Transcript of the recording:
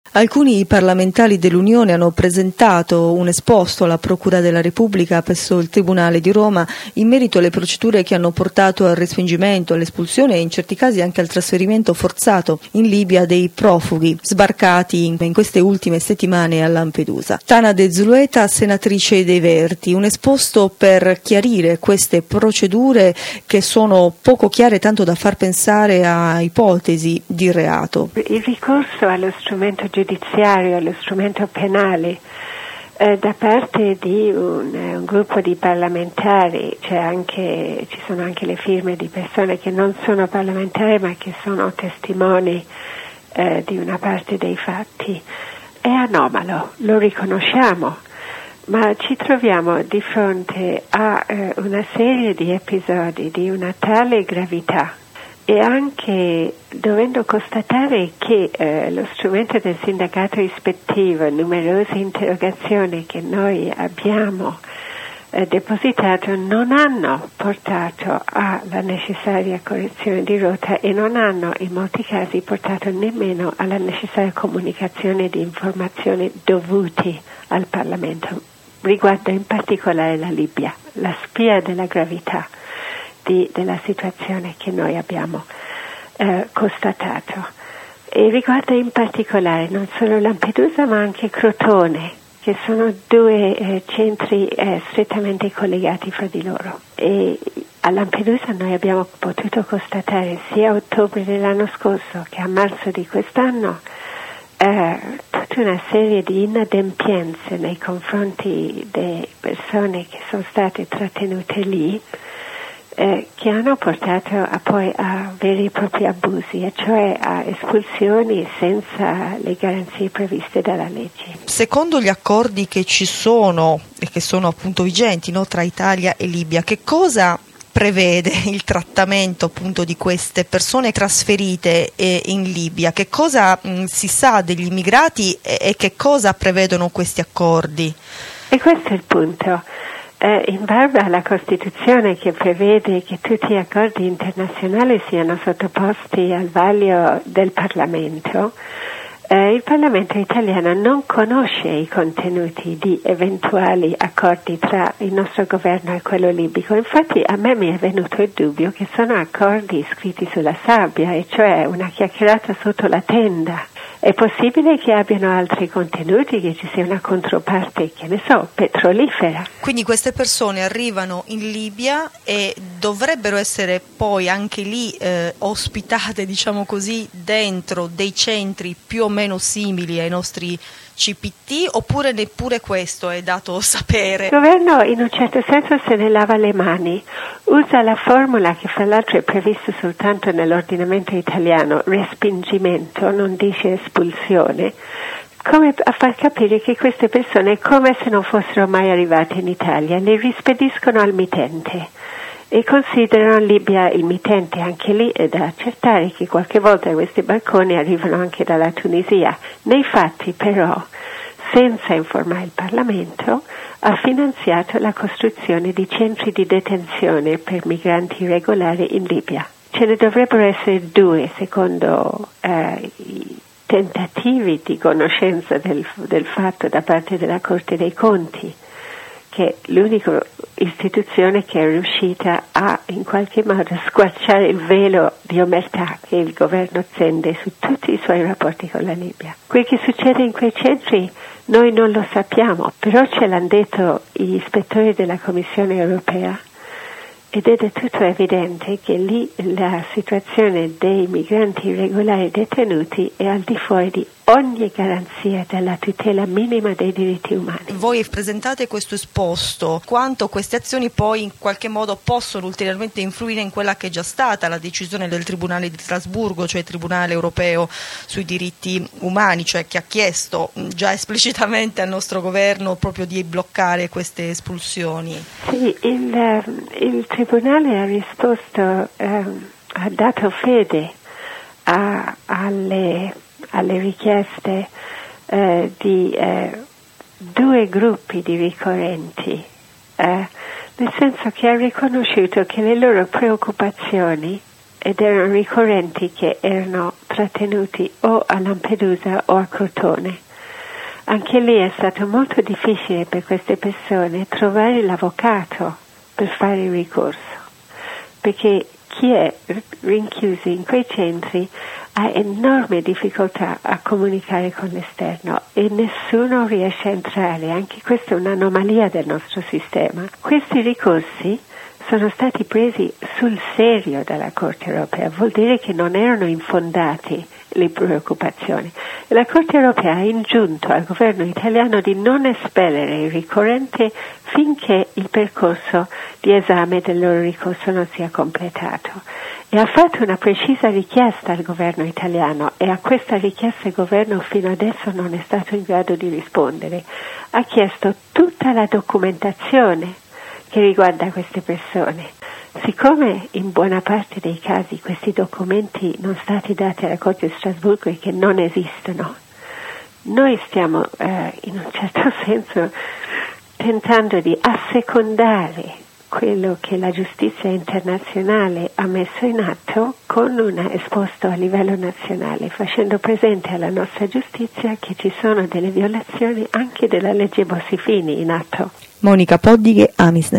Alcuni parlamentari dell'Unione hanno presentato un esposto alla Procura della Repubblica presso il Tribunale di Roma in merito alle procedure che hanno portato al respingimento, all'espulsione e in certi casi anche al trasferimento forzato in Libia dei profughi sbarcati in queste ultime settimane a Lampedusa. Tana De Zulueta, senatrice dei Verdi, un esposto per chiarire queste procedure che sono poco chiare, tanto da far pensare a ipotesi di reato. Il ricorso allo strumento giudiziario, allo strumento penale da parte di un gruppo di parlamentari, ci sono anche le firme di persone che non sono parlamentari ma che sono testimoni di una parte dei fatti, è anomalo, lo riconosciamo, ma ci troviamo di fronte a una serie di episodi di una tale gravità e anche dovendo constatare che lo strumento del sindacato ispettivo, numerose interrogazioni che noi abbiamo depositato non hanno portato alla necessaria correzione di rotta e non hanno in molti casi portato nemmeno alla necessaria comunicazione di informazioni dovuti al Parlamento. Riguarda in particolare la Libia, la spia della gravità della situazione che noi abbiamo constatato, e riguarda in particolare non solo Lampedusa ma anche Crotone, che sono due centri strettamente collegati fra di loro. E a Lampedusa noi abbiamo potuto constatare sia a ottobre dell'anno scorso che a marzo di quest'anno tutta una serie di inadempienze nei confronti delle persone che sono state trattenute lì, che hanno portato poi a veri e propri abusi, e cioè a espulsioni senza le garanzie previste dalla legge. Secondo gli accordi che ci sono e che sono appunto vigenti, no, tra Italia e Libia, che cosa prevede il trattamento appunto di queste persone trasferite in Libia? Che cosa si sa degli immigrati e che cosa prevedono questi accordi? E questo è il punto. In barba alla Costituzione, che prevede che tutti gli accordi internazionali siano sottoposti al vaglio del Parlamento, il Parlamento italiano non conosce i contenuti di eventuali accordi tra il nostro governo e quello libico. Infatti a me mi è venuto il dubbio che sono accordi scritti sulla sabbia, e cioè una chiacchierata sotto la tenda. È possibile che abbiano altri contenuti, che ci sia una controparte, che ne so, petrolifera. Quindi queste persone arrivano in Libia e dovrebbero essere poi anche lì ospitate, diciamo così, dentro dei centri più o meno simili ai nostri CPT, oppure neppure questo è dato sapere? Il governo in un certo senso se ne lava le mani, usa la formula che fra l'altro è prevista soltanto nell'ordinamento italiano, respingimento, non dice espulsione, come a far capire che queste persone, come se non fossero mai arrivate in Italia, le rispediscono al mittente e considerano Libia il mittente. Anche lì è da accertare che qualche volta questi barconi arrivano anche dalla Tunisia. Nei fatti però, senza informare il Parlamento, ha finanziato la costruzione di centri di detenzione per migranti irregolari in Libia. Ce ne dovrebbero essere 2 secondo i tentativi di conoscenza del fatto da parte della Corte dei Conti, che è l'unica istituzione che è riuscita a in qualche modo squarciare il velo di omertà che il governo tende su tutti i suoi rapporti con la Libia. Quel che succede in quei centri noi non lo sappiamo, però ce l'hanno detto gli ispettori della Commissione europea, ed è del tutto evidente che lì la situazione dei migranti irregolari detenuti è al di fuori di ogni garanzia della tutela minima dei diritti umani. Voi presentate questo esposto, quanto queste azioni poi in qualche modo possono ulteriormente influire in quella che è già stata la decisione del Tribunale di Strasburgo, cioè il Tribunale europeo sui diritti umani, cioè che ha chiesto già esplicitamente al nostro governo proprio di bloccare queste espulsioni? Sì, il Tribunale ha risposto, ha dato fede alle richieste di 2 gruppi di ricorrenti, nel senso che ha riconosciuto che le loro preoccupazioni, ed erano ricorrenti che erano trattenuti o a Lampedusa o a Crotone. Anche lì è stato molto difficile per queste persone trovare l'avvocato per fare il ricorso, perché chi è rinchiuso in quei centri ha enorme difficoltà a comunicare con l'esterno e nessuno riesce a entrare. Anche questa è un'anomalia del nostro sistema. Questi ricorsi sono stati presi sul serio dalla Corte europea, vuol dire che non erano infondati le preoccupazioni. La Corte europea ha ingiunto al governo italiano di non espellere il ricorrente finché il percorso di esame del loro ricorso non sia completato, e ha fatto una precisa richiesta al governo italiano, e a questa richiesta il governo fino adesso non è stato in grado di rispondere. Ha chiesto tutta la documentazione che riguarda queste persone. Siccome in buona parte dei casi questi documenti non sono stati dati alla Corte di Strasburgo e che non esistono, noi stiamo in un certo senso tentando di assecondare quello che la giustizia internazionale ha messo in atto con un esposto a livello nazionale, facendo presente alla nostra giustizia che ci sono delle violazioni anche della legge Bossi-Fini in atto. Monica Poddighe, Amisnet.